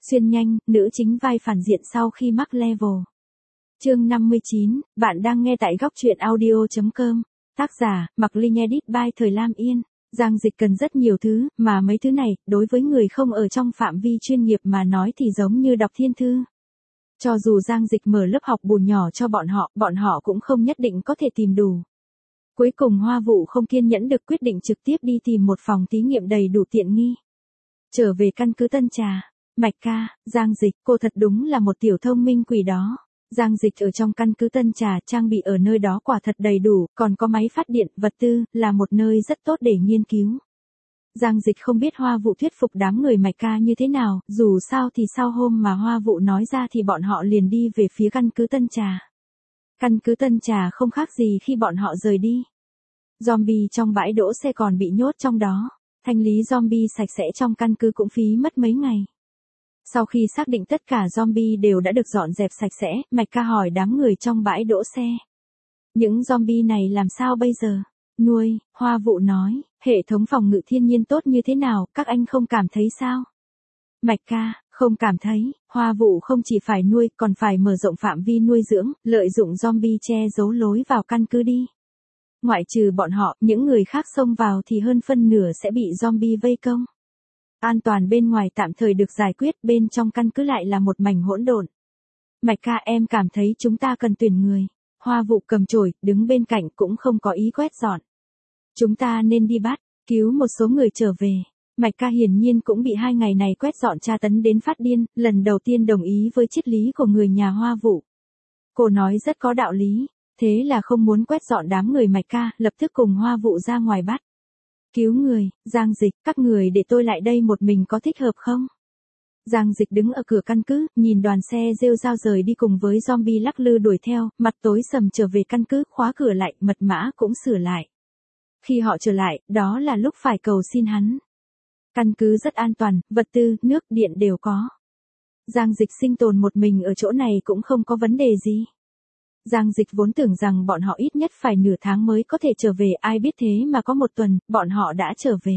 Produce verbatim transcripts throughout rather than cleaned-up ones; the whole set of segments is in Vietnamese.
Xuyên nhanh, nữ chính vai phản diện sau khi mắc level. Chương năm mươi chín, bạn đang nghe tại góc truyện audio chấm com. Tác giả, Mạc Linh Edit by Thời Lam Yên. Giang Dịch cần rất nhiều thứ, mà mấy thứ này, đối với người không ở trong phạm vi chuyên nghiệp mà nói thì giống như đọc thiên thư. Cho dù Giang Dịch mở lớp học bù nhỏ cho bọn họ, bọn họ cũng không nhất định có thể tìm đủ. Cuối cùng Hoa Vũ không kiên nhẫn được quyết định trực tiếp đi tìm một phòng thí nghiệm đầy đủ tiện nghi. Trở về căn cứ Tân Trà. Mạch ca, Giang Dịch, cô thật đúng là một tiểu thông minh quỷ đó. Giang Dịch ở trong căn cứ Tân Trà, trang bị ở nơi đó quả thật đầy đủ, còn có máy phát điện, vật tư, là một nơi rất tốt để nghiên cứu. Giang Dịch không biết Hoa Vũ thuyết phục đám người Mạch ca như thế nào, dù sao thì sau hôm mà Hoa Vũ nói ra thì bọn họ liền đi về phía căn cứ Tân Trà. Căn cứ Tân Trà không khác gì khi bọn họ rời đi. Zombie trong bãi đỗ xe còn bị nhốt trong đó, thanh lý zombie sạch sẽ trong căn cứ cũng phí mất mấy ngày. Sau khi xác định tất cả zombie đều đã được dọn dẹp sạch sẽ, Mạch ca hỏi đám người trong bãi đỗ xe. Những zombie này làm sao bây giờ? Nuôi, Hoa Vũ nói, hệ thống phòng ngự thiên nhiên tốt như thế nào, các anh không cảm thấy sao? Mạch ca, không cảm thấy, Hoa Vũ không chỉ phải nuôi, còn phải mở rộng phạm vi nuôi dưỡng, lợi dụng zombie che giấu lối vào căn cứ đi. Ngoại trừ bọn họ, những người khác xông vào thì hơn phân nửa sẽ bị zombie vây công. An toàn bên ngoài tạm thời được giải quyết, bên trong căn cứ lại là một mảnh hỗn độn. Mạch ca, em cảm thấy chúng ta cần tuyển người. Hoa Vũ cầm chổi, đứng bên cạnh cũng không có ý quét dọn. Chúng ta nên đi bắt, cứu một số người trở về. Mạch ca hiển nhiên cũng bị hai ngày này quét dọn tra tấn đến phát điên, lần đầu tiên đồng ý với triết lý của người nhà Hoa Vũ. Cô nói rất có đạo lý, thế là không muốn quét dọn đám người Mạch ca, lập tức cùng Hoa Vũ ra ngoài bắt. Cứu người, Giang Dịch, các người để tôi lại đây một mình có thích hợp không? Giang Dịch đứng ở cửa căn cứ, nhìn đoàn xe rêu rao rời đi cùng với zombie lắc lư đuổi theo, mặt tối sầm trở về căn cứ, khóa cửa lại, mật mã cũng sửa lại. Khi họ trở lại, đó là lúc phải cầu xin hắn. Căn cứ rất an toàn, vật tư, nước, điện đều có. Giang Dịch sinh tồn một mình ở chỗ này cũng không có vấn đề gì. Giang Dịch vốn tưởng rằng bọn họ ít nhất phải nửa tháng mới có thể trở về, ai biết thế mà có một tuần, bọn họ đã trở về.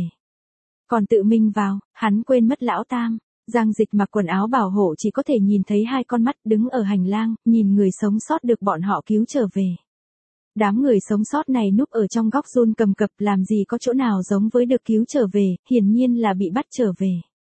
Còn tự mình vào, hắn quên mất lão tam. Giang Dịch mặc quần áo bảo hộ chỉ có thể nhìn thấy hai con mắt đứng ở hành lang, nhìn người sống sót được bọn họ cứu trở về. Đám người sống sót này núp ở trong góc run cầm cập, làm gì có chỗ nào giống với được cứu trở về, hiển nhiên là bị bắt trở về.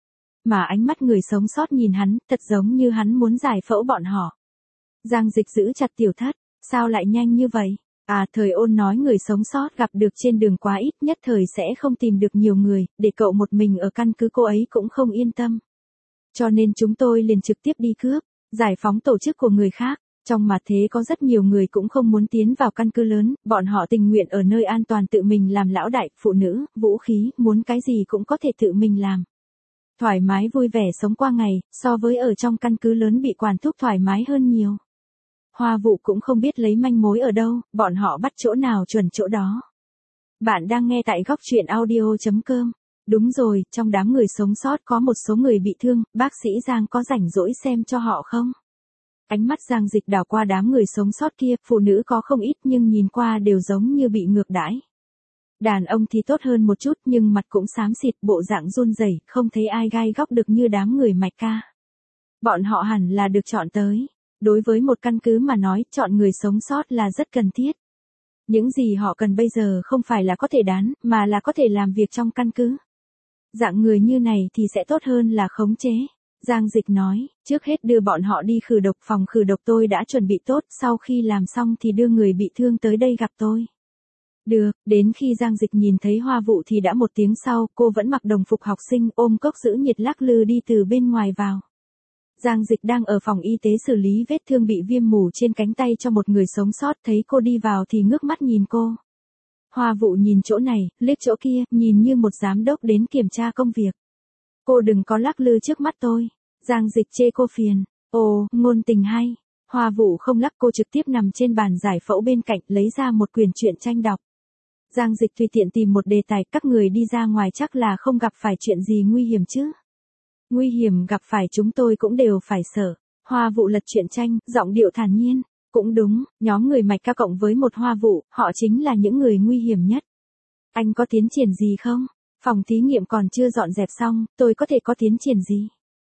Mà ánh mắt người sống sót nhìn hắn, thật giống như hắn muốn giải phẫu bọn họ. Giang Dịch giữ chặt Tiểu Thất, sao lại nhanh như vậy? À, Thời Ôn nói người sống sót gặp được trên đường quá ít, nhất thời sẽ không tìm được nhiều người, để cậu một mình ở căn cứ cô ấy cũng không yên tâm. Cho nên chúng tôi liền trực tiếp đi cướp, giải phóng tổ chức của người khác. Trong mặt thế có rất nhiều người cũng không muốn tiến vào căn cứ lớn, bọn họ tình nguyện ở nơi an toàn tự mình làm lão đại, phụ nữ, vũ khí, muốn cái gì cũng có thể tự mình làm. Thoải mái vui vẻ sống qua ngày, so với ở trong căn cứ lớn bị quản thúc thoải mái hơn nhiều. Hoa Vũ cũng không biết lấy manh mối ở đâu, bọn họ bắt chỗ nào chuẩn chỗ đó. Bạn đang nghe tại góc truyện audio chấm com. Đúng rồi, trong đám người sống sót có một số người bị thương, bác sĩ Giang có rảnh rỗi xem cho họ không? Ánh mắt Giang Dịch đảo qua đám người sống sót kia, phụ nữ có không ít nhưng nhìn qua đều giống như bị ngược đãi. Đàn ông thì tốt hơn một chút nhưng mặt cũng xám xịt, bộ dạng run rẩy, không thấy ai gai góc được như đám người Mạch ca. Bọn họ hẳn là được chọn tới. Đối với một căn cứ mà nói, chọn người sống sót là rất cần thiết. Những gì họ cần bây giờ không phải là có thể đán, mà là có thể làm việc trong căn cứ. Dạng người như này thì sẽ tốt hơn là khống chế. Giang Dịch nói, trước hết đưa bọn họ đi khử độc, phòng khử độc tôi đã chuẩn bị tốt, sau khi làm xong thì đưa người bị thương tới đây gặp tôi. Được, đến khi Giang Dịch nhìn thấy Hoa Vũ thì đã một tiếng sau, cô vẫn mặc đồng phục học sinh, ôm cốc giữ nhiệt lắc lư đi từ bên ngoài vào. Giang Dịch đang ở phòng y tế xử lý vết thương bị viêm mủ trên cánh tay cho một người sống sót, thấy cô đi vào thì ngước mắt nhìn cô. Hoa Vũ nhìn chỗ này, liếc chỗ kia, nhìn như một giám đốc đến kiểm tra công việc. Cô đừng có lắc lư trước mắt tôi. Giang Dịch chê cô phiền. Ồ, ngôn tình hay. Hoa Vũ không lắc, cô trực tiếp nằm trên bàn giải phẫu bên cạnh, lấy ra một quyển truyện tranh đọc. Giang Dịch tùy tiện tìm một đề tài, các người đi ra ngoài chắc là không gặp phải chuyện gì nguy hiểm chứ. Nguy hiểm gặp phải chúng tôi cũng đều phải sợ. Hoa Vũ lật truyện tranh, giọng điệu thản nhiên. Cũng đúng, nhóm người Mạch ca cộng với một Hoa Vũ, họ chính là những người nguy hiểm nhất. Anh có tiến triển gì không? Phòng thí nghiệm còn chưa dọn dẹp xong, tôi có thể có tiến triển gì?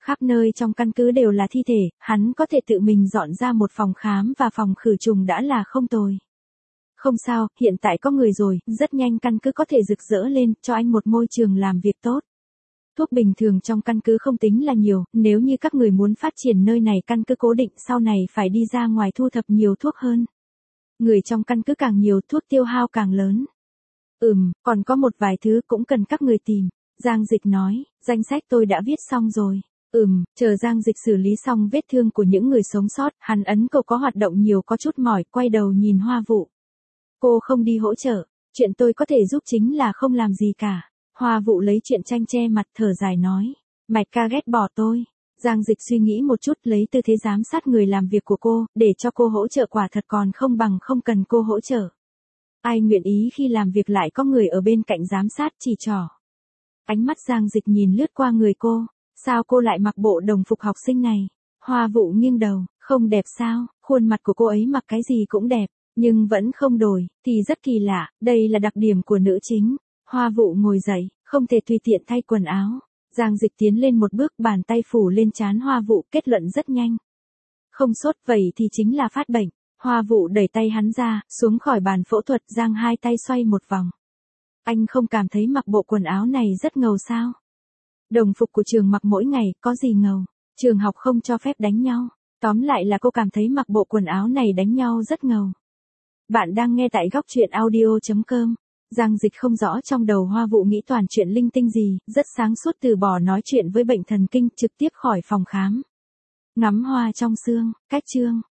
Khắp nơi trong căn cứ đều là thi thể, hắn có thể tự mình dọn ra một phòng khám và phòng khử trùng đã là không tồi. Không sao, hiện tại có người rồi, rất nhanh căn cứ có thể rực rỡ lên, cho anh một môi trường làm việc tốt. Thuốc bình thường trong căn cứ không tính là nhiều, nếu như các người muốn phát triển nơi này căn cứ cố định sau này phải đi ra ngoài thu thập nhiều thuốc hơn. Người trong căn cứ càng nhiều thuốc tiêu hao càng lớn. Ừm, còn có một vài thứ cũng cần các người tìm. Giang Dịch nói, danh sách tôi đã viết xong rồi. Ừm, chờ Giang Dịch xử lý xong vết thương của những người sống sót, hắn ấn cầu có hoạt động nhiều có chút mỏi, quay đầu nhìn Hoa Vũ. Cô không đi hỗ trợ, chuyện tôi có thể giúp chính là không làm gì cả. Hoa Vũ lấy chuyện tranh che mặt thở dài nói, Mạch ca ghét bỏ tôi. Giang Dịch suy nghĩ một chút lấy tư thế giám sát người làm việc của cô, để cho cô hỗ trợ quả thật còn không bằng không cần cô hỗ trợ. Ai nguyện ý khi làm việc lại có người ở bên cạnh giám sát chỉ trỏ. Ánh mắt Giang Dịch nhìn lướt qua người cô, sao cô lại mặc bộ đồng phục học sinh này? Hoa Vũ nghiêng đầu, không đẹp sao, khuôn mặt của cô ấy mặc cái gì cũng đẹp, nhưng vẫn không đổi, thì rất kỳ lạ, đây là đặc điểm của nữ chính. Hoa Vũ ngồi dậy, không thể tùy tiện thay quần áo. Giang Dịch tiến lên một bước, bàn tay phủ lên trán Hoa Vũ, kết luận rất nhanh. Không sốt vậy thì chính là phát bệnh. Hoa Vũ đẩy tay hắn ra, xuống khỏi bàn phẫu thuật, giang hai tay xoay một vòng. Anh không cảm thấy mặc bộ quần áo này rất ngầu sao? Đồng phục của trường mặc mỗi ngày, có gì ngầu? Trường học không cho phép đánh nhau. Tóm lại là cô cảm thấy mặc bộ quần áo này đánh nhau rất ngầu. Bạn đang nghe tại góc truyện audio chấm com. Giang Dịch không rõ trong đầu Hoa Vũ nghĩ toàn chuyện linh tinh gì, rất sáng suốt từ bỏ nói chuyện với bệnh thần kinh, trực tiếp khỏi phòng khám. Ngắm hoa trong sương, cách chương.